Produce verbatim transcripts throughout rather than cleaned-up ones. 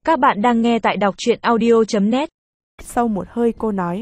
Các bạn đang nghe tại đọc truyện audio chấm net. Sau một hơi cô nói: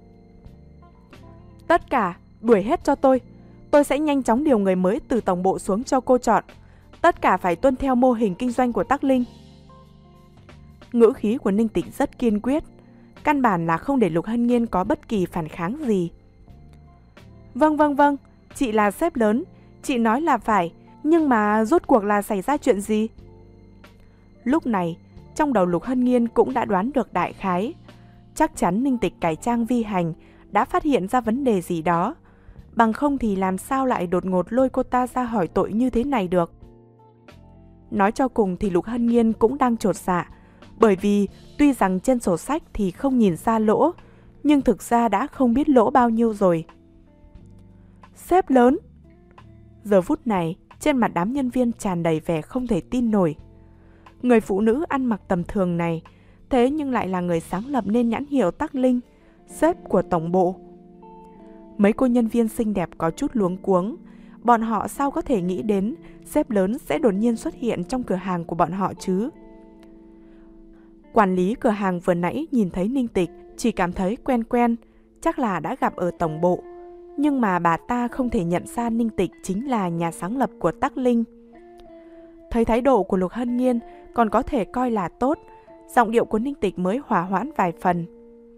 Tất cả, đuổi hết cho tôi. Tôi sẽ nhanh chóng điều người mới từ tổng bộ xuống cho cô chọn. Tất cả phải tuân theo mô hình kinh doanh của Tắc Linh. Ngữ khí của Ninh Tịch rất kiên quyết, căn bản là không để Lục Hân Nhiên có bất kỳ phản kháng gì. Vâng vâng vâng, chị là sếp lớn, chị nói là phải, nhưng mà rốt cuộc là xảy ra chuyện gì? Lúc này, trong đầu Lục Hân Nhiên cũng đã đoán được đại khái. Chắc chắn Ninh Tịch cải trang vi hành đã phát hiện ra vấn đề gì đó. Bằng không thì làm sao lại đột ngột lôi cô ta ra hỏi tội như thế này được. Nói cho cùng thì Lục Hân Nhiên cũng đang chột dạ, bởi vì tuy rằng trên sổ sách thì không nhìn ra lỗ, nhưng thực ra đã không biết lỗ bao nhiêu rồi. Sếp lớn! Giờ phút này, trên mặt đám nhân viên tràn đầy vẻ không thể tin nổi. Người phụ nữ ăn mặc tầm thường này, thế nhưng lại là người sáng lập nên nhãn hiệu Tắc Linh, sếp của tổng bộ. Mấy cô nhân viên xinh đẹp có chút luống cuống, bọn họ sao có thể nghĩ đến sếp lớn sẽ đột nhiên xuất hiện trong cửa hàng của bọn họ chứ? Quản lý cửa hàng vừa nãy nhìn thấy Ninh Tịch chỉ cảm thấy quen quen, chắc là đã gặp ở tổng bộ, nhưng mà bà ta không thể nhận ra Ninh Tịch chính là nhà sáng lập của Tắc Linh. Thấy thái độ của Lục Hân Nhiên còn có thể coi là tốt, giọng điệu của Ninh Tịch mới hòa hoãn vài phần.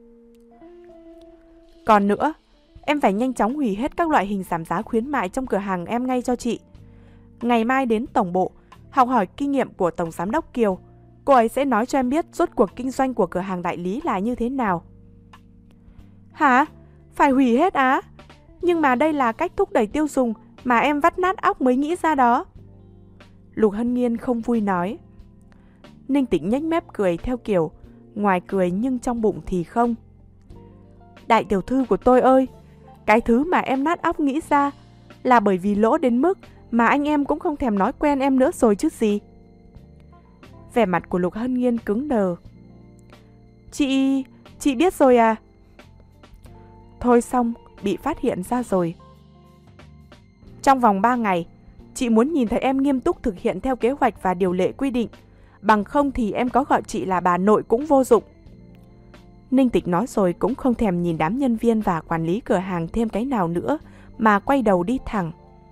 Còn nữa, em phải nhanh chóng hủy hết các loại hình giảm giá khuyến mại trong cửa hàng em ngay cho chị. Ngày mai đến tổng bộ, học hỏi kinh nghiệm của Tổng Giám đốc Kiều. Cô ấy sẽ nói cho em biết rốt cuộc kinh doanh của cửa hàng đại lý là như thế nào. Hả? Phải hủy hết á? Nhưng mà đây là cách thúc đẩy tiêu dùng mà em vắt nát óc mới nghĩ ra đó. Lục Hân Nhiên không vui nói. Ninh Tịch nhếch mép cười theo kiểu ngoài cười nhưng trong bụng thì không. Đại tiểu thư của tôi ơi, cái thứ mà em nát óc nghĩ ra là bởi vì lỗ đến mức mà anh em cũng không thèm nói quen em nữa rồi chứ gì. Vẻ mặt của Lục Hân Nhiên cứng đờ. Chị... chị biết rồi à? Thôi xong, bị phát hiện ra rồi. Trong vòng ba ngày, chị muốn nhìn thấy em nghiêm túc thực hiện theo kế hoạch và điều lệ quy định. Bằng không thì em có gọi chị là bà nội cũng vô dụng. Ninh Tịch nói rồi cũng không thèm nhìn đám nhân viên và quản lý cửa hàng thêm cái nào nữa, mà quay đầu đi thẳng.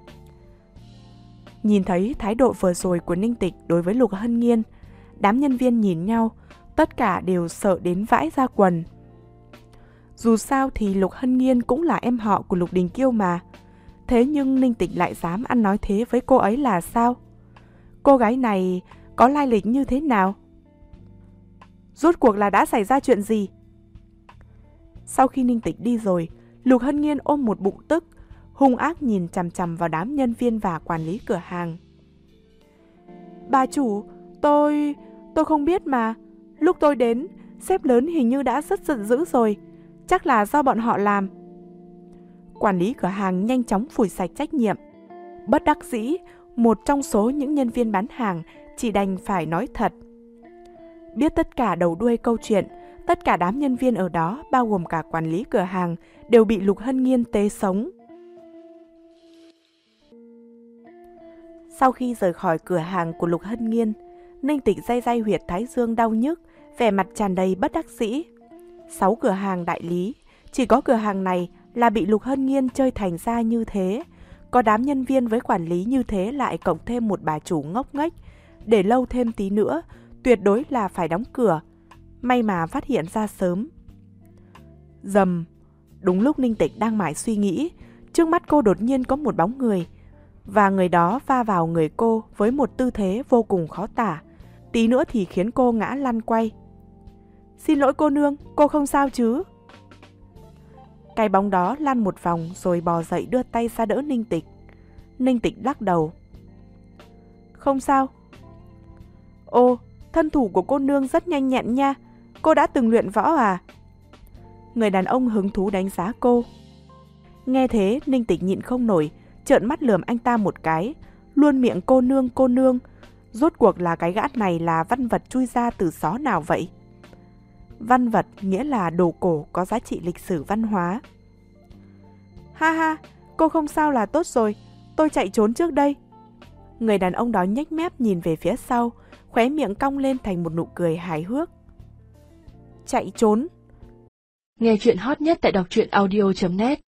Nhìn thấy thái độ vừa rồi của Ninh Tịch đối với Lục Hân Nhiên, đám nhân viên nhìn nhau, tất cả đều sợ đến vãi ra quần. Dù sao thì Lục Hân Nhiên cũng là em họ của Lục Đình Kiêu mà. Thế nhưng Ninh Tịch lại dám ăn nói thế với cô ấy là sao? Cô gái này có lai lịch như thế nào? Rốt cuộc là đã xảy ra chuyện gì? Sau khi Ninh Tịch đi rồi, Lục Hân Nhiên ôm một bụng tức, hung ác nhìn chằm chằm vào đám nhân viên và quản lý cửa hàng. Bà chủ, tôi... tôi không biết mà. Lúc tôi đến, sếp lớn hình như đã rất giận dữ rồi. Chắc là do bọn họ làm. Quản lý cửa hàng nhanh chóng phủi sạch trách nhiệm. Bất đắc dĩ, một trong số những nhân viên bán hàng chỉ đành phải nói thật. Biết tất cả đầu đuôi câu chuyện, tất cả đám nhân viên ở đó, bao gồm cả quản lý cửa hàng, đều bị Lục Hân Nhiên tế sống. Sau khi rời khỏi cửa hàng của Lục Hân Nhiên, Ninh Tịch day day huyệt thái dương đau nhức, vẻ mặt tràn đầy bất đắc dĩ. Sáu cửa hàng đại lý, chỉ có cửa hàng này là bị Lục Hân Nhiên chơi thành ra như thế. Có đám nhân viên với quản lý như thế lại cộng thêm một bà chủ ngốc nghếch, để lâu thêm tí nữa, tuyệt đối là phải đóng cửa. May mà phát hiện ra sớm. Rầm, đúng lúc Ninh Tịch đang mải suy nghĩ, trước mắt cô đột nhiên có một bóng người, và người đó va vào người cô với một tư thế vô cùng khó tả, tí nữa thì khiến cô ngã lăn quay. Xin lỗi cô nương, cô không sao chứ? Cái bóng đó lăn một vòng rồi bò dậy đưa tay ra đỡ Ninh Tịch. Ninh Tịch lắc đầu. Không sao. Ô, thân thủ của cô nương rất nhanh nhẹn nha. Cô đã từng luyện võ à? Người đàn ông hứng thú đánh giá cô. Nghe thế Ninh Tịch nhịn không nổi, trợn mắt lườm anh ta một cái, luôn miệng cô nương cô nương. Rốt cuộc là cái gã này là văn vật chui ra từ xó nào vậy? Văn vật nghĩa là đồ cổ có giá trị lịch sử văn hóa. Ha ha, cô không sao là tốt rồi, tôi chạy trốn trước đây. Người đàn ông đó nhếch mép nhìn về phía sau, khóe miệng cong lên thành một nụ cười hài hước. Chạy trốn. Nghe chuyện hot nhất tại đọc truyện audio chấm net